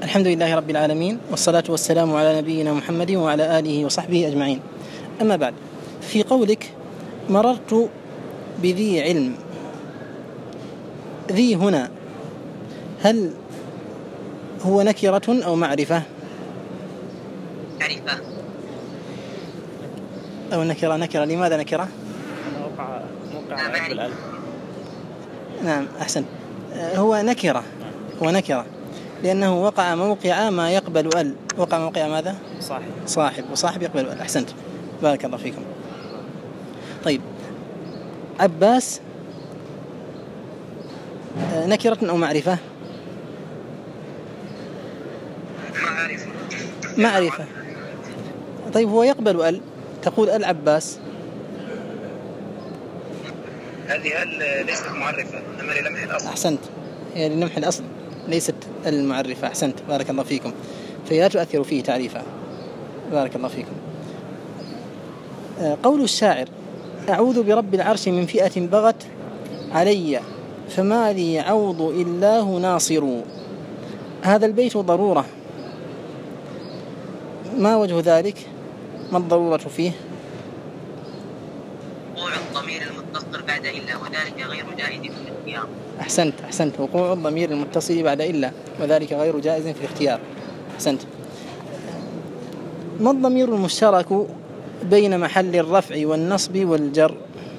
الحمد لله رب العالمين، والصلاة والسلام على نبينا محمد وعلى آله وصحبه أجمعين. أما بعد، في قولك مررت بذي علم، ذي هنا هل هو نكرة أو معرفة؟ معرفة أو نكرة. لماذا نكرة؟ موقع بالألف. نعم أحسن، هو نكرة لأنه وقع موقع ما يقبل ال. وقع موقع ماذا؟ صاحب، وصاحب يقبل ال. أحسنت، بارك الله فيكم. طيب، عباس نكرة أو معرفة؟ معرفة. طيب، هو يقبل ال، تقول العباس، هذه ليست معرفة إنما للمح الأصل. أحسنت، هي للمح الأصل ليست المعرفة. أحسنت، بارك الله فيكم، فهي لا تؤثر فيه تعريفها. بارك الله فيكم. قول الشاعر: أعوذ برب العرش من فئة بغت علي فما لي عوض إلا هو ناصر، هذا البيت ضرورة، ما وجه ذلك؟ ما الضرورة فيه؟ وقوع الضمير المتصل بعد إلا وذلك غير جائز في الاختيار. أحسنت، وقوع الضمير المتصل بعد إلا وذلك غير جائز في الاختيار. أحسنت. ما الضمير المشترك بين محل الرفع والنصب والجر؟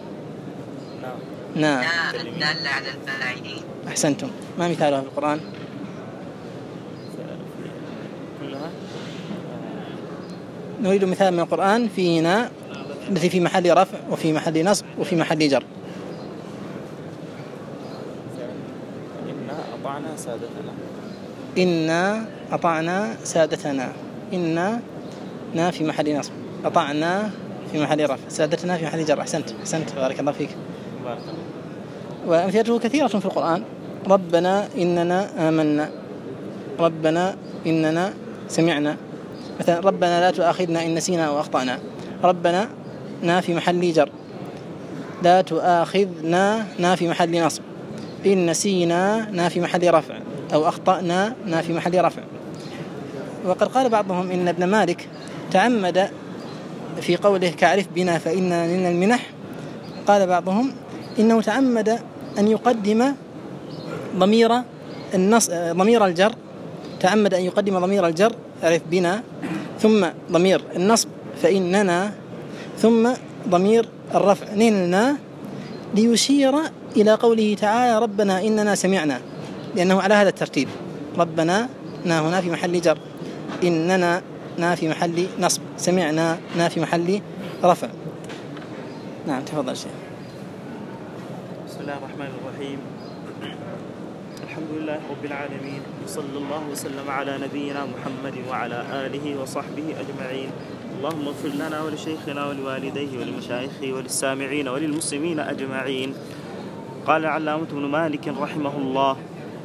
نعم، الدالة على الفاعلين. أحسنتم. ما مثالها في القرآن؟ نريد مثال من القرآن فينا التي في محل رفع وفي محل نصب وفي محل جر. إنا أطعنا سادتنا. إنا في محل نصب، أطعنا في محل رفع، سادتنا في محل جر. أحسنت، بارك الله فيك. وأمثلته كثيرة في القرآن: ربنا إننا آمنا، ربنا إننا سمعنا. مثلا ربنا لا تؤاخذنا إن نسينا أو أخطأنا. ربنا في محل جر، لا تؤاخذنا في محل نصب، إن نسينا في محل رفع، أو أخطأنا في محل رفع. وقد قال بعضهم إن ابن مالك تعمد في قوله كعرف بنا فإننا لنا المنح، قال بعضهم إنه تعمد أن يقدم ضمير الجر، تعمد أن يقدم ضمير الجر عرف بنا، ثم ضمير النصب فإننا، ثم ضمير الرفع نلنا، ليشير إلى قوله تعالى ربنا إننا سمعنا، لأنه على هذا الترتيب: ربنا هنا في محل جر، إننا في محل نصب، سمعنا في محل رفع. نعم، تفضل شيخ. بسم الله الرحمن الرحيم. الحمد لله رب العالمين، وصلى الله وسلم على نبينا محمد وعلى آله وصحبه أجمعين. اللهم اغفر لنا ولشيخنا ولوالديه ولمشايخه وللسامعين وللمسلمين أجمعين. قال العلامة ابن مالك رحمه الله: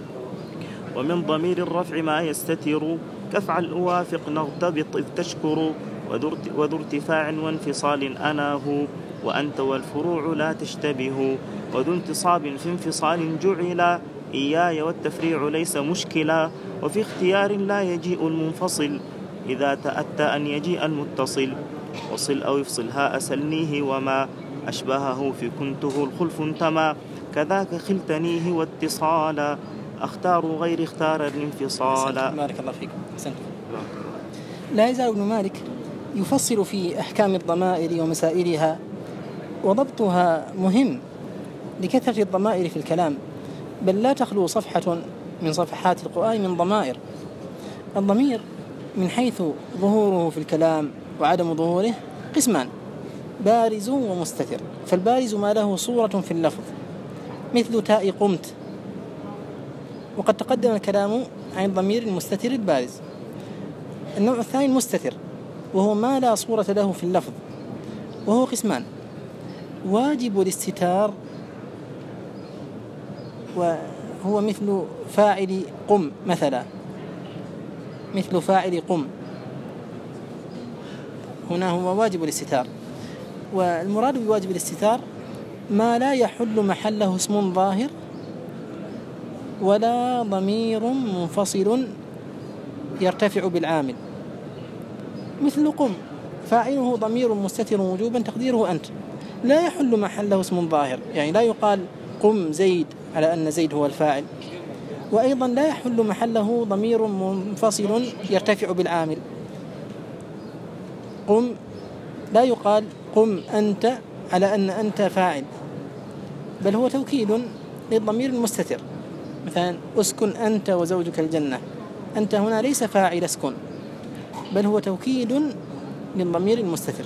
ومن ضمير الرفع ما يستتر، كفعل أوافق نغتبط إذ تشكر، وذو ارتفاع وانفصال أناه، وأنت والفروع لا تشتبه، وذو انتصاب في انفصال جعلا، إياي والتفريع ليس مشكلا، وفي اختيار لا يجيء المنفصل، إذا تأتى أن يجيء المتصل، وصل أو يفصل هاء سلنيه، وما أشبهه في كنته الخلف انتمى، كذاك خلتنيه واتصالا، أختار غير اختار الانفصالا. بارك الله فيكم. أحسنت. لا يزال ابن مالك يفصل في أحكام الضمائر ومسائلها، وضبطها مهم لكثرة الضمائر في الكلام، بل لا تخلو صفحة من صفحات القرآن من ضمائر. الضمير من حيث ظهوره في الكلام وعدم ظهوره قسمان: بارز ومستتر. فالبارز ما له صورة في اللفظ، مثل تاء قمت، وقد تقدم الكلام عن الضمير المستتر البارز. النوع الثاني المستتر، وهو ما لا صورة له في اللفظ، وهو قسمان: واجب الاستتار، وهو مثل فاعل قم مثلا، مثل فاعل قم، هنا هو واجب الاستتار. والمراد بواجب الاستتار ما لا يحل محله اسم ظاهر ولا ضمير منفصل يرتفع بالعامل، مثل قم، فاعله ضمير مستتر وجوبا تقديره أنت، لا يحل محله اسم ظاهر، يعني لا يقال قم زيد على أن زيد هو الفاعل، وأيضا لا يحل محله ضمير منفصل يرتفع بالعامل. قم لا يقال قم أنت على أن أنت فاعل، بل هو توكيد للضمير المستتر، مثلا أسكن أنت وزوجك الجنة، أنت هنا ليس فاعل اسكن، بل هو توكيد للضمير المستتر.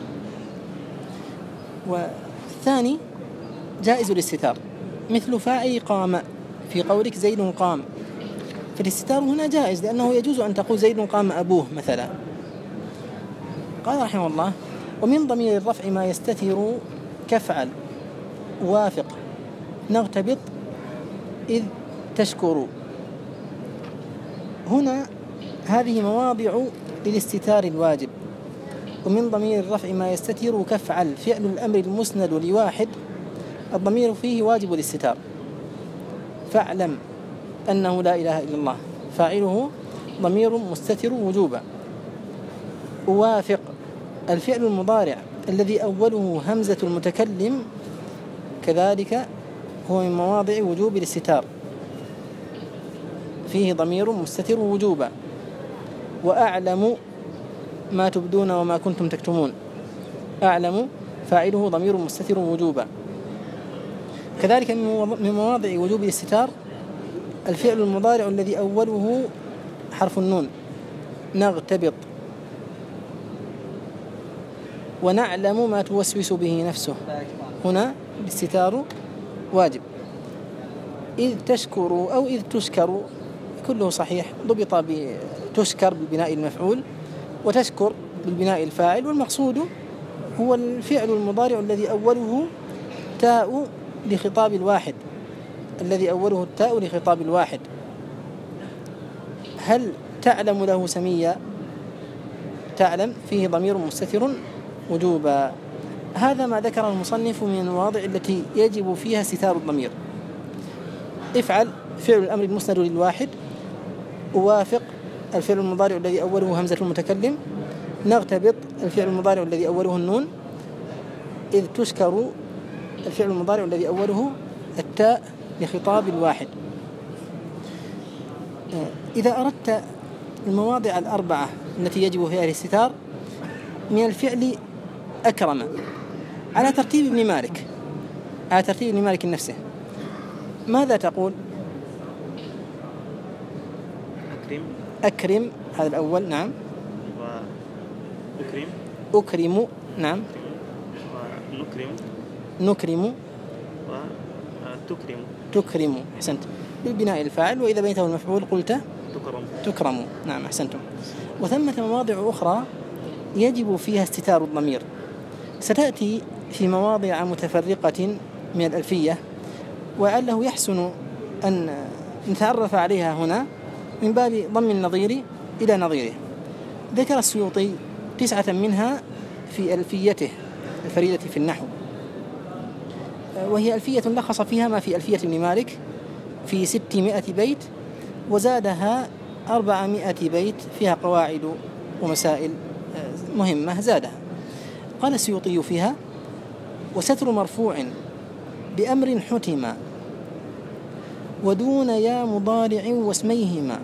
والثاني جائز الاستتار، مثل فاعل قام في قولك زيد قام، فالاستتار هنا جائز، لأنه يجوز أن تقول زيد قام أبوه مثلا. قال رحمه الله: ومن ضمير الرفع ما يستتر كفعل، وافق، نغتبط، إذ تشكر. هنا هذه مواضع للاستتار الواجب. ومن ضمير الرفع ما يستتر كفعل، فعل الأمر المسند لواحد الضمير فيه واجب الاستتار. فاعلم أنه لا إله إلا الله، فاعله ضمير مستتر وجوبا. وافق، الفعل المضارع الذي أوله همزة المتكلم كذلك هو من مواضع وجوب الاستتار، فيه ضمير مستتر وجوبا. وأعلم ما تبدون وما كنتم تكتمون، أعلم فاعله ضمير مستتر وجوبا. كذلك من مواضع وجوب الاستتار الفعل المضارع الذي أوله حرف النون، نغتبط. ونعلم ما توسوس به نفسه، هنا الاستتار واجب. إذ تشكروا أو إذ تشكروا كله صحيح، ضبط بتشكر بالبناء المفعول، وتشكر بالبناء الفاعل، والمقصود هو الفعل المضارع الذي أوله تاء لخطاب الواحد، الذي أوله التاء لخطاب الواحد. هل تعلم له سميا؟ تعلم فيه ضمير مستتر وجوبا. هذا ما ذكر المصنف من المواضع التي يجب فيها استتار الضمير. افعل فعل الأمر المسند للواحد، وافق الفعل المضارع الذي أوله همزة المتكلم، نغتبط الفعل المضارع الذي أوله النون، إذ تشكر الفعل المضارع الذي أوله التاء لخطاب الواحد. إذا أردت المواضع الأربعة التي يجب فيها الاستتار من الفعل أكرم على ترتيب ابن مالك، على ترتيب ابن مالك نفسه، ماذا تقول؟ أكرم هذا الأول، نعم. أكرم، نعم. نكرم، تكرم، أحسنت، بالبناء الفاعل، وإذا بينته المفعول قلت تكرم، نعم أحسنتم. وثمة مواضع أخرى يجب فيها استتار الضمير، ستأتي في مواضع متفرقة من الألفية، وعله يحسن أن نتعرف عليها هنا من باب ضم النظير إلى نظيره. ذكر السيوطي 9 منها في ألفيته الفريدة في النحو، وهي ألفية لخص فيها ما في ألفية ابن مالك في 600 بيت، وزادها 400 بيت فيها قواعد ومسائل مهمة زادها. قال السيوطي فيها: وستر مرفوع بأمر حتما، ودون يا مضارع واسميهما،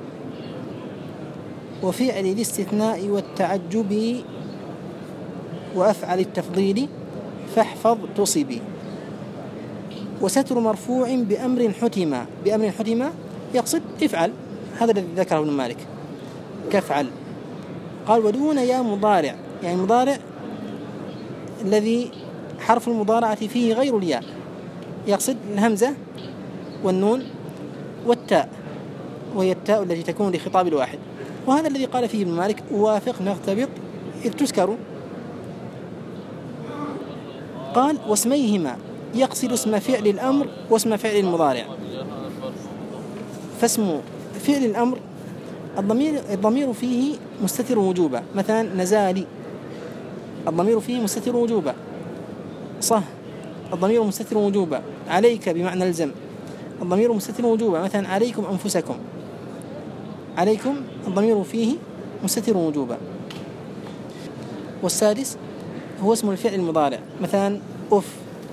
وفعل الاستثناء والتعجب، وأفعل التفضيل فاحفظ تصبي. وستر مرفوع بأمر حتما، بأمر حتما يقصد افعل، هذا الذي ذكره ابن مالك كفعل. قال: ودون يا مضارع، يعني مضارع الذي حرف المضارعة فيه غير الياء، يقصد الهمزة والنون والتاء، وهي التاء التي تكون لخطاب الواحد. وهذا الذي قال فيه ابن مالك: أوافق نغتبط إذ تذكر. قال: واسميهما، يقصد اسم فعل الأمر واسم فعل المضارع. فاسم فعل الأمر الضمير فيه مستتر وجوبا، مثلا نزالي الضمير فيه مستتر وجوبا، صح الضمير مستتر وجوبا، عليك بمعنى الزم الضمير مستتر وجوبا، مثلا عليكم أنفسكم، عليكم الضمير فيه مستتر وجوبا. والسادس هو اسم الفعل المضارع، مثلا أف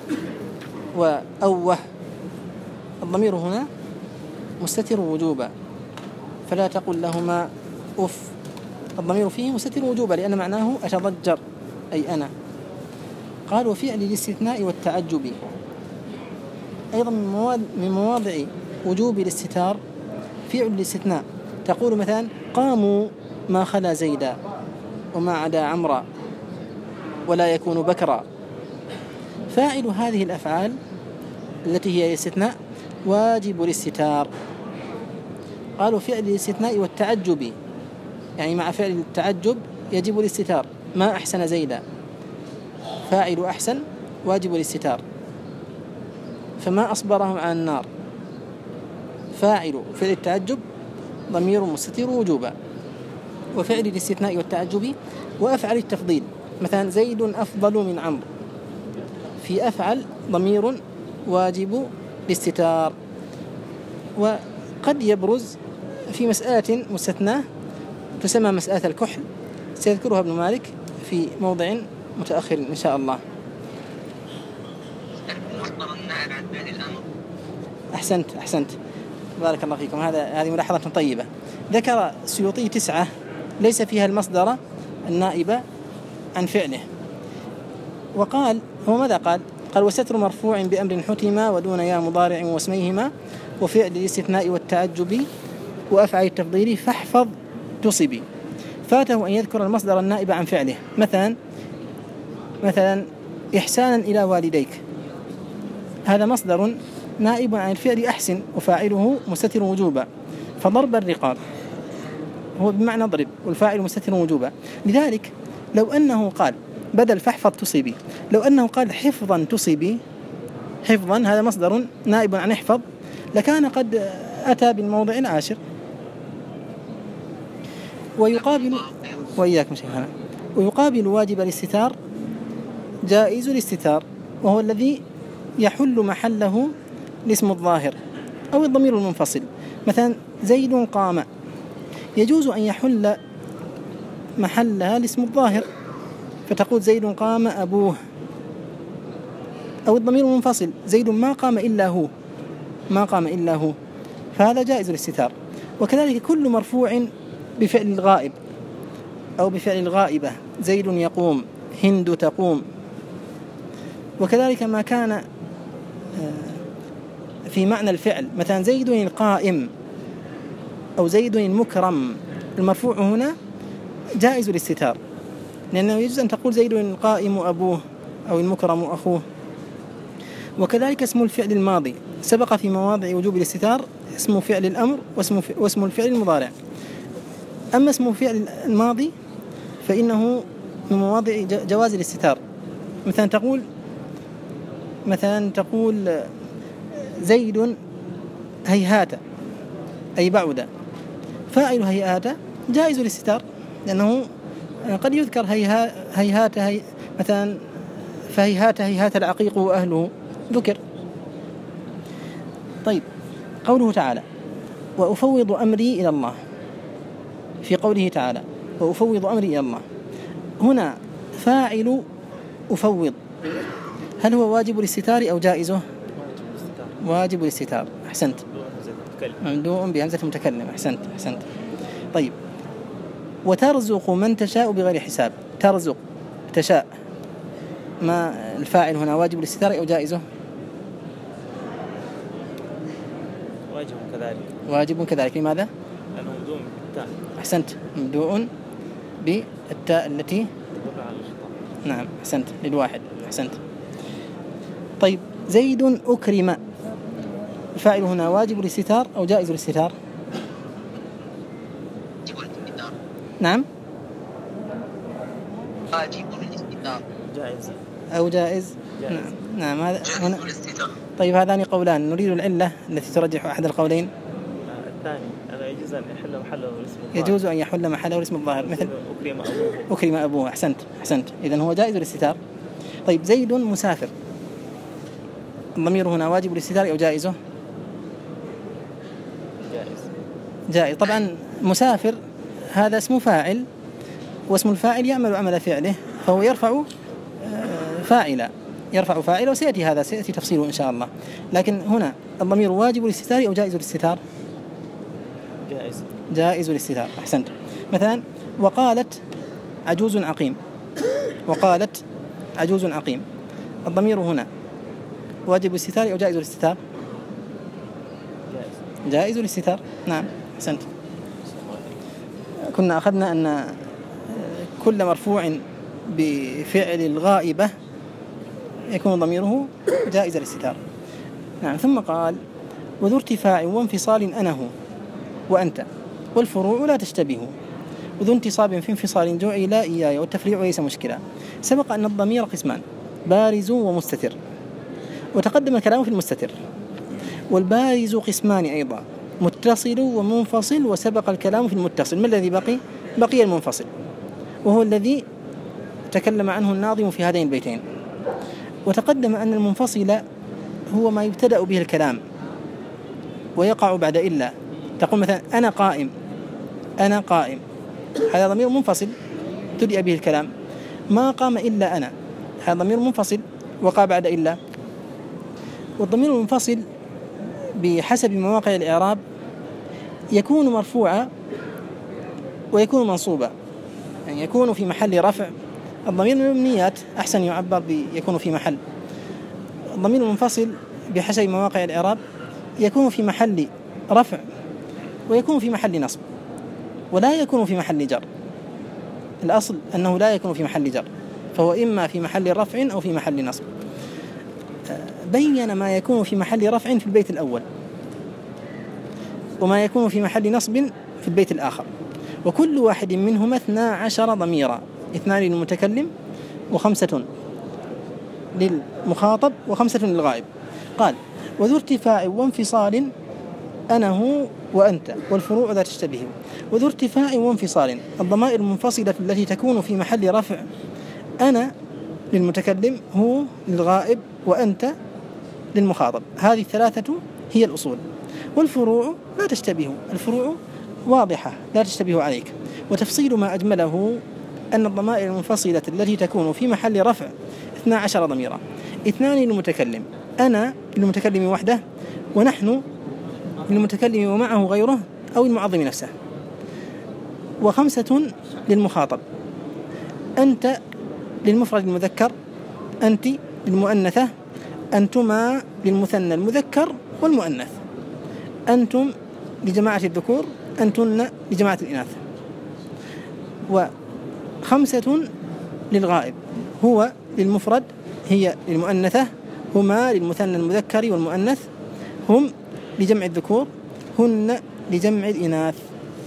وأوه، الضمير هنا مستتر وجوبا، فلا تقل لهما أف، الضمير فيه مستتر وجوبا لأن معناه أتضجر أي أنا. قال وفعل الاستثناء والتعجب أيضا من مواضع وجوب الاستتار فعل الاستثناء، تقول مثلا قاموا ما خلا زيدا وما عدا عمرا ولا يكون بكرا. فاعل هذه الأفعال التي هي الاستثناء واجب الاستتار. قالوا فعل الاستثناء والتعجب، يعني مع فعل التعجب يجب الاستتار، ما أحسن زيدا، فاعل أحسن واجب الاستتار، فما أصبرهم على النار، فاعل فعل التعجب ضمير مستتر وجوبا. وفعل الاستثناء والتعجب وأفعل التفضيل، مثلا زيد أفضل من عمرو، في أفعل ضمير واجب الاستتار. وقد يبرز في مسألة مستثناة تسمى مسألة الكحل، سيذكرها ابن مالك في موضع متأخر إن شاء الله. مصدر النائب عن فعل الأمر. أحسنت بارك الله فيكم، هذه ملاحظة طيبة. ذكر السيوطي 9 ليس فيها المصدر النائب عن فعله، وقال هو ماذا قال؟ قال وستر مرفوع بأمر حتما ودون يا مضارع واسميهما وفعل الاستثناء والتعجب وأفعل التفضيل فاحفظ تصبي. فاته أن يذكر المصدر النائب عن فعله، مثلا إحسانا إلى والديك، هذا مصدر نائب عن الفعل أحسن وفاعله مستتر وجوبا، فضرب الرقاب هو بمعنى ضرب والفاعل مستتر وجوبا. لذلك لو أنه قال بدل فاحفظ تصبي، لو أنه قال حفظا تصبي، حفظا هذا مصدر نائب عن احفظ، لكان قد أتى بالموضع العاشر. ويقابل واجب الاستتار جائز الاستتار، وهو الذي يحل محله الاسم الظاهر أو الضمير المنفصل. مثلا زيد قام، يجوز أن يحل محلها الاسم الظاهر، فتقول زيد قام أبوه، أو الضمير المنفصل زيد ما قام إلا هو، فهذا جائز الاستتار. وكذلك كل مرفوع بفعل الغائب أو بفعل الغائبة، زيد يقوم، هند تقوم. وكذلك ما كان في معنى الفعل، مثلا زيد القائم أو زيد المكرم، المرفوع هنا جائز الاستتار، لأنه يجوز أن تقول زيد القائم أبوه أو المكرم أخوه. وكذلك اسم الفعل الماضي سبق في مواضع وجوب الاستتار اسم فعل الأمر واسم الفعل المضارع. أما اسم فعل الماضي فإنه من مواضع جواز الاستتار، مثلا تقول زيد هيهات أي بعد، فاعل هيهات جائز الاستتار، لأنه قد يذكر هيهات مثلا فهيهات العقيق وأهله ذكر. طيب قوله تعالى وأفوض أمري إلى الله، في قوله تعالى وأفوض أمري إلى الله، هنا فاعل أفوض هل هو واجب الاستتار أو جائزه؟ واجب الاستتار. أحسنت، ممدوء بهمزة المتكلم. أحسنت. طيب وترزق من تشاء بغير حساب، ترزق تشاء، ما الفاعل هنا واجب الاستتار أو جائزه؟ واجب كذلك. لماذا؟ لأنه ممدوء بالتاء. أحسنت، ممدوء بالتاء التي نعم. أحسنت للواحد. أحسنت. طيب زيد أكرم، الفاعل هنا واجب الاستتار أو جائز الاستتار؟ نعم واجب الاستتار. جائز أو جائز. نعم هذا هنا. طيب هذان قولان، نريد العلة التي ترجح أحد القولين. الثاني أنا يجوز أن يحل محله الاسم الظاهر. يجوز أن يحل محله الاسم الظاهر، مثل أكرم أبوه. أحسنت. إذن هو جائز الاستتار. طيب زيد مسافر، الضمير هنا واجب الاستتار أو جائزه؟ جائز. طبعا مسافر هذا اسم فاعل، واسم الفاعل يعمل عمل فعله، فهو يرفع فاعلا، يرفع فاعلا، وسيأتي هذا سيأتي تفصيله إن شاء الله. لكن هنا الضمير واجب الاستتار أو جائز الاستتار؟ جائز الاستتار. أحسنت. مثلا وقالت عجوز عقيم، وقالت عجوز عقيم، الضمير هنا واجب الاستتار أو جائز الاستتار؟ جائز الاستتار. نعم أحسنت. كنا أخذنا أن كل مرفوع بفعل الغائبة يكون ضميره جائز الاستتار. نعم. ثم قال وذو ارتفاع وانفصال أنا هو وأنت والفروع لا تشتبه، وذو انتصاب في انفصال جعل إياي والتفريع ليس مشكلا. سبق أن الضمير قسمان، بارز ومستتر، وتقدم الكلام في المستتر. والبارز قسمان أيضا، متصل ومنفصل، وسبق الكلام في المتصل. ما الذي بقي؟ بقي المنفصل، وهو الذي تكلم عنه الناظم في هذين البيتين. وتقدم أن المنفصل هو ما يبتدأ به الكلام ويقع بعد إلا. تقول مثلا أنا قائم، أنا قائم، هذا ضمير منفصل ابتدأ به الكلام. ما قام إلا أنا، هذا ضمير منفصل وقع بعد إلا. والضمير المنفصل بحسب مواقع الإعراب يكون مرفوعا ويكون منصوبا، يعني يكون في محل رفع. الضمير من المبنيات أحسن يعبر يكون في محل. الضمير المنفصل بحسب مواقع الإعراب يكون في محل رفع ويكون في محل نصب، ولا يكون في محل جر. الأصل أنه لا يكون في محل جر، فهو إما في محل رفع أو في محل نصب. بين ما يكون في محل رفع في البيت الأول، وما يكون في محل نصب في البيت الآخر. وكل واحد منهما 12 ضميرا، 2 للمتكلم و5 للمخاطب و5 للغائب. قال وذو ارتفاع وانفصال أنا هو وأنت والفروع لا تشتبه. وذو ارتفاع وانفصال، الضمائر المنفصلة التي تكون في محل رفع، أنا للمتكلم، هو للغائب، وأنت للمخاطب. هذه الثلاثة هي الأصول. والفروع لا تشتبه، الفروع واضحة لا تشتبه عليك. وتفصيل ما أجمله أن الضمائر المنفصلة التي تكون في محل رفع 12 ضميرا، 2 للمتكلم، أنا للمتكلم وحده، ونحن للمتكلم ومعه غيره أو المعظم نفسه، و5 للمخاطب، أنت للمفرد المذكر، أنت للمؤنثة، أنتما للمثنى المذكر والمؤنث، أنتم لجماعة الذكور، أنتن لجماعة الإناث، و5 للغائب، هو للمفرد، هي للمؤنثة، هما للمثنى المذكر والمؤنث، هم لجمع الذكور، هن لجمع الإناث.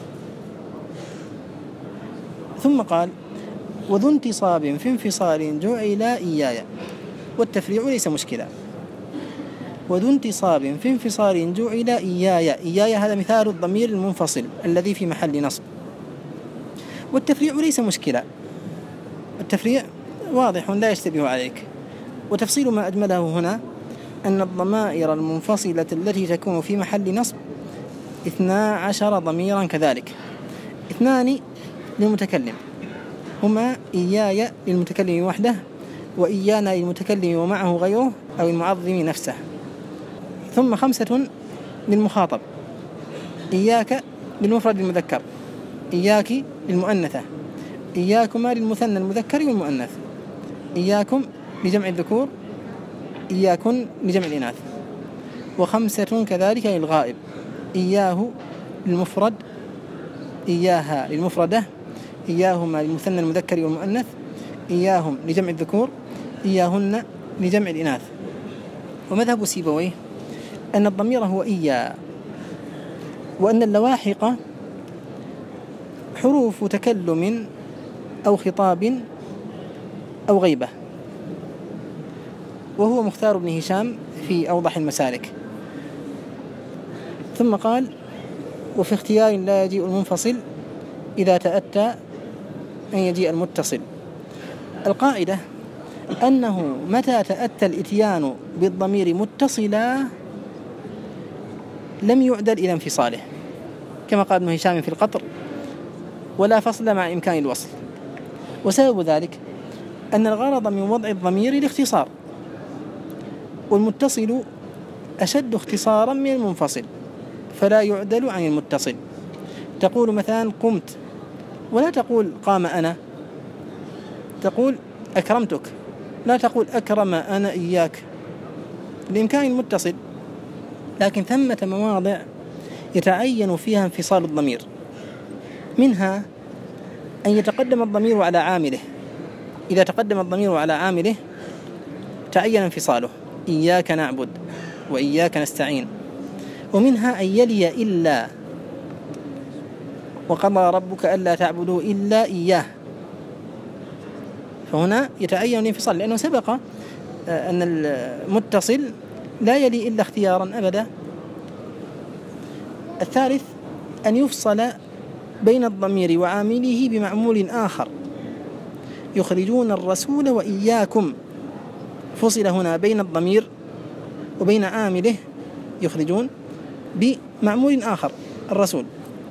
ثم قال وذو انتصاب في انفصال جعل إياي والتفريع ليس مشكلا. وذو انتصاب في انفصال جعل إياي، إياي هذا مثال الضمير المنفصل الذي في محل نصب. والتفريع ليس مشكلا، التفريع واضح لا يشتبه عليك. وتفصيل ما أجمله هنا أن الضمائر المنفصلة التي تكون في محل نصب 12 ضميرا كذلك، 2 للمتكلم، هما إياي للمتكلم وحده، وإيانا للمتكلم ومعه غيره أو المعظم نفسه، ثم 5 للمخاطب، إياك للمفرد المذكر، إياك للمؤنثة، إياكما للمثنى المذكر والمؤنث، إياكم لجمع الذكور، إياكن لجمع الإناث، و5 كذلك للغائب، إياه للمفرد، إياها للمفردة، إياهما للمثنى المذكر والمؤنث، إياهم لجمع الذكور، إياهن لجمع الإناث. ومذهب سيبويه أن الضمير هو إيا، وأن اللواحق حروف تكلم أو خطاب أو غيبة، وهو مختار ابن هشام في أوضح المسالك. ثم قال وفي اختيار لا يجيء المنفصل إذا تأتى أن يجيء المتصل. القاعدة أنه متى تأتى الإتيان بالضمير متصلا لم يعدل إلى انفصاله، كما قال ابن هشام في القطر ولا فصل مع إمكان الوصل. وسبب ذلك أن الغرض من وضع الضمير الاختصار، والمتصل أشد اختصارا من المنفصل، فلا يعدل عن المتصل. تقول مثلا قمت، ولا تقول قام أنا، تقول أكرمتك، لا تقول أكرم أنا إياك، بإمكان المتصل. لكن ثمة مواضع يتعين فيها انفصال الضمير، منها أن يتقدم الضمير على عامله. إذا تقدم الضمير على عامله تعين انفصاله، إياك نعبد وإياك نستعين. ومنها أن يلي إلا، وقضى ربك ألا تعبدوا إلا إياه، فهنا يتعين الانفصال، لأنه سبق أن المتصل لا يلي إلا اختيارا أبدا. الثالث أن يفصل بين الضمير وعامله بمعمول آخر، يخرجون الرسول وإياكم، فصل هنا بين الضمير وبين عامله، يخرجون بمعمول آخر الرسول.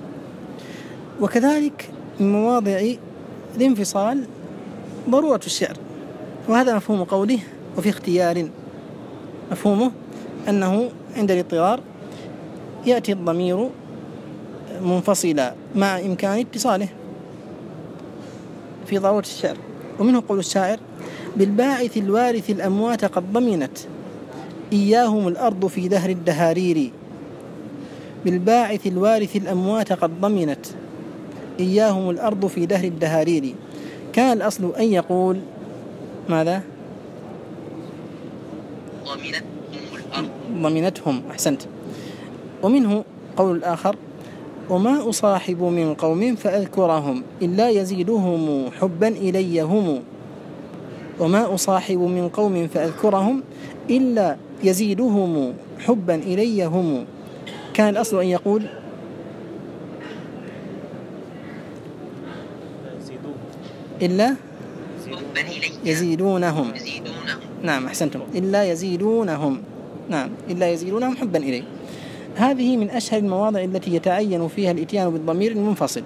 وكذلك من مواضع الانفصال ضرورة الشعر، وهذا مفهوم قوله وفي اختيار، مفهومه أنه عند الاضطرار يأتي الضمير منفصلا مع إمكان اتصاله في ضرورة الشعر. ومنه قول الشاعر: بالباعث الوارث الأموات قد ضمنت إياهم الأرض في دهر الدهارير. بالباعث الوارث الأموات قد ضمنت إياهم الأرض في دهر الدهارير. كان الأصل أن يقول ماذا؟ ضمنتهم، أحسنت. ومنه قول الآخر: وما أصاحب من قوم فأذكرهم إلا يزيدهم حبا إلي هم. وما أصاحب من قوم فأذكرهم إلا يزيدهم حبا إلي هم. كان الأصل أن يقول إلا يزيدونهم. نعم أحسنتم، إلا يزيدونهم، نعم إلا يزيدونهم حبا إلي. هذه من أشهر المواضع التي يتعين فيها الإتيان بالضمير المنفصل.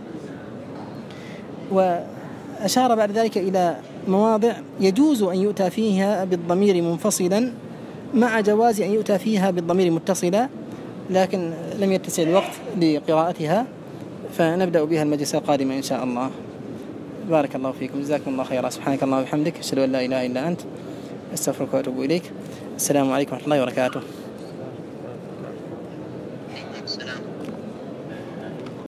وأشار بعد ذلك إلى مواضع يجوز أن يؤتى فيها بالضمير منفصلا مع جواز أن يؤتى فيها بالضمير متصلا، لكن لم يتسع الوقت لقراءتها، فنبدأ بها المجلس القادم إن شاء الله. بارك الله فيكم، جزاكم الله خيرا. سبحانك اللهم وبحمدك، أشهد أن لا إله إلا أنت، أستغفرك وأتوب إليك. السلام عليكم ورحمة الله وبركاته.